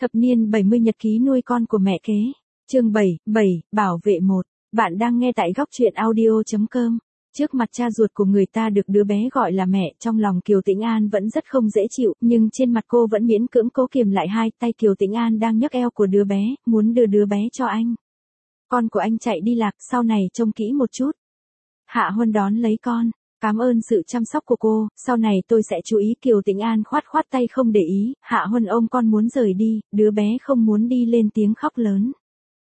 Thập niên 70 nhật ký nuôi con của mẹ kế. Chương 7, bảo vệ một. Bạn đang nghe tại góc truyện audio.com. Trước mặt cha ruột của người ta được đứa bé gọi là mẹ, trong lòng Kiều Tĩnh An vẫn rất không dễ chịu, nhưng trên mặt cô vẫn miễn cưỡng cố kiềm lại hai tay. Kiều Tĩnh An đang nhấc eo của đứa bé, muốn đưa đứa bé cho anh. Con của anh chạy đi lạc, sau này trông kỹ một chút. Hạ Huân đón lấy con. Cảm ơn sự chăm sóc của cô, sau này tôi sẽ chú ý. Kiều Tĩnh An khoát tay không để ý. Hạ Huân ôm con muốn rời đi, đứa bé không muốn đi, lên tiếng khóc lớn.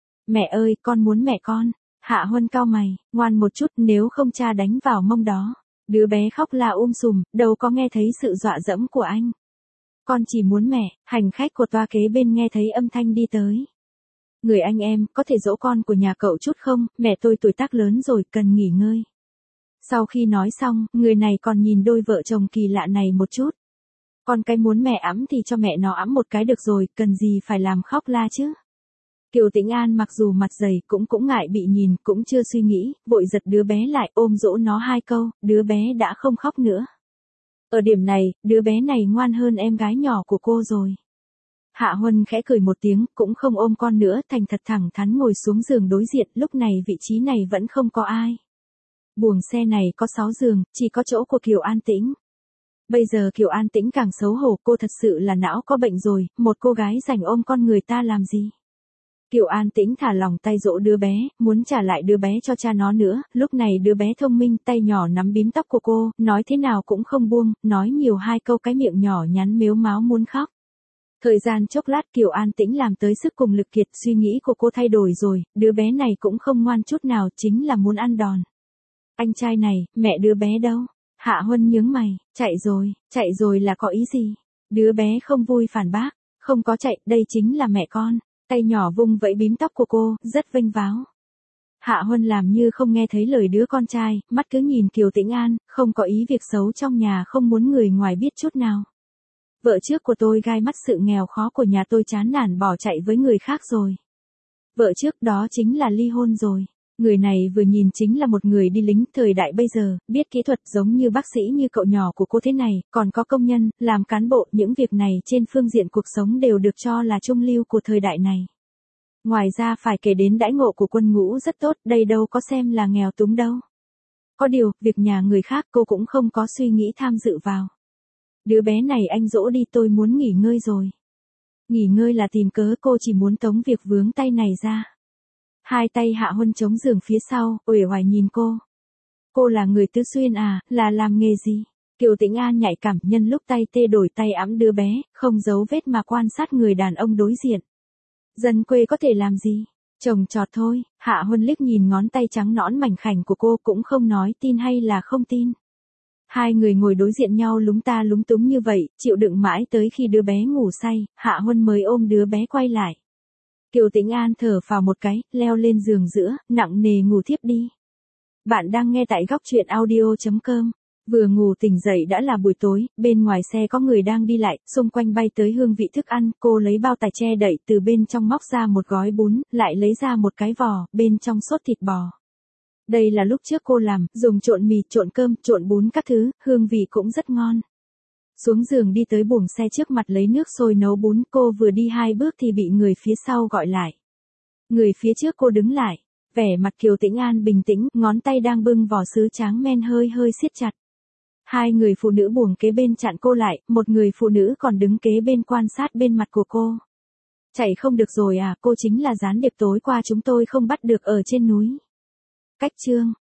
Mẹ ơi, con muốn mẹ con. Hạ Huân cau mày, ngoan một chút, nếu không cha đánh vào mông đó. Đứa bé khóc la sùm, đâu có nghe thấy sự dọa dẫm của anh. Con chỉ muốn mẹ. Hành khách của toa kế bên nghe thấy âm thanh đi tới. Người anh em, có thể dỗ con của nhà cậu chút không, mẹ tôi tuổi tác lớn rồi, cần nghỉ ngơi. Sau khi nói xong, người này còn nhìn đôi vợ chồng kỳ lạ này một chút. Con cái muốn mẹ ẵm thì cho mẹ nó ẵm một cái được rồi, cần gì phải làm khóc la chứ. Kiều Tĩnh An mặc dù mặt dày cũng ngại bị nhìn, cũng chưa suy nghĩ, vội giật đứa bé lại, ôm dỗ nó hai câu, đứa bé đã không khóc nữa. Ở điểm này, đứa bé này ngoan hơn em gái nhỏ của cô rồi. Hạ Huân khẽ cười một tiếng, cũng không ôm con nữa, thành thật thẳng thắn ngồi xuống giường đối diện. Lúc này vị trí này vẫn không có ai. Buồng xe này có 6 giường, chỉ có chỗ của Kiều An Tĩnh. Bây giờ Kiều An Tĩnh càng xấu hổ, cô thật sự là não có bệnh rồi, một cô gái rảnh ôm con người ta làm gì. Kiều An Tĩnh thả lỏng tay dỗ đứa bé, muốn trả lại đứa bé cho cha nó nữa. Lúc này đứa bé thông minh, tay nhỏ nắm bím tóc của cô, nói thế nào cũng không buông, nói nhiều hai câu, cái miệng nhỏ nhắn mếu máo muốn khóc. Thời gian chốc lát Kiều An Tĩnh làm tới sức cùng lực kiệt, suy nghĩ của cô thay đổi rồi, đứa bé này cũng không ngoan chút nào, chính là muốn ăn đòn. Anh trai này, mẹ đứa bé đâu? Hạ Huân nhướng mày, chạy rồi là có ý gì? Đứa bé không vui phản bác, không có chạy, đây chính là mẹ con. Tay nhỏ vung vẫy bím tóc của cô, rất vênh váo. Hạ Huân làm như không nghe thấy lời đứa con trai, mắt cứ nhìn Kiều Tĩnh An, không có ý việc xấu trong nhà, không muốn người ngoài biết chút nào. Vợ trước của tôi gai mắt sự nghèo khó của nhà tôi, chán nản bỏ chạy với người khác rồi. Vợ trước đó chính là ly hôn rồi. Người này vừa nhìn chính là một người đi lính thời đại bây giờ, biết kỹ thuật giống như bác sĩ như cậu nhỏ của cô thế này, còn có công nhân, làm cán bộ, những việc này trên phương diện cuộc sống đều được cho là trung lưu của thời đại này. Ngoài ra phải kể đến đãi ngộ của quân ngũ rất tốt, đây đâu có xem là nghèo túng đâu. Có điều, việc nhà người khác cô cũng không có suy nghĩ tham dự vào. Đứa bé này anh dỗ đi, tôi muốn nghỉ ngơi rồi. Nghỉ ngơi là tìm cớ, cô chỉ muốn tống việc vướng tay này ra. Hai tay Hạ Huân chống giường phía sau, uể oải nhìn cô. Cô là người Tứ Xuyên à, là làm nghề gì? Kiều Tĩnh An nhạy cảm, nhân lúc tay tê đổi tay ẵm đứa bé, không giấu vết mà quan sát người đàn ông đối diện. Dân quê có thể làm gì? Trồng trọt thôi. Hạ Huân liếc nhìn ngón tay trắng nõn mảnh khảnh của cô, cũng không nói tin hay là không tin. Hai người ngồi đối diện nhau lúng ta lúng túng như vậy, chịu đựng mãi tới khi đứa bé ngủ say, Hạ Huân mới ôm đứa bé quay lại. Kiều Tĩnh An thở phào một cái, leo lên giường giữa, nặng nề ngủ thiếp đi. Bạn đang nghe tại góc truyện audio.com. Vừa ngủ tỉnh dậy đã là buổi tối, bên ngoài xe có người đang đi lại, xung quanh bay tới hương vị thức ăn, cô lấy bao tải che đậy, từ bên trong móc ra một gói bún, lại lấy ra một cái vò, bên trong sốt thịt bò. Đây là lúc trước cô làm, dùng trộn mì, trộn cơm, trộn bún các thứ, hương vị cũng rất ngon. Xuống giường đi tới buồng xe trước mặt lấy nước sôi nấu bún, cô vừa đi 2 bước thì bị người phía sau gọi lại. Người phía trước cô đứng lại, vẻ mặt Kiều Tĩnh An bình tĩnh, ngón tay đang bưng vỏ sứ tráng men hơi siết chặt. Hai người phụ nữ buồng kế bên chặn cô lại, một người phụ nữ còn đứng kế bên quan sát bên mặt của cô. Chạy không được rồi à, cô chính là gián điệp tối qua chúng tôi không bắt được ở trên núi. Cách chương.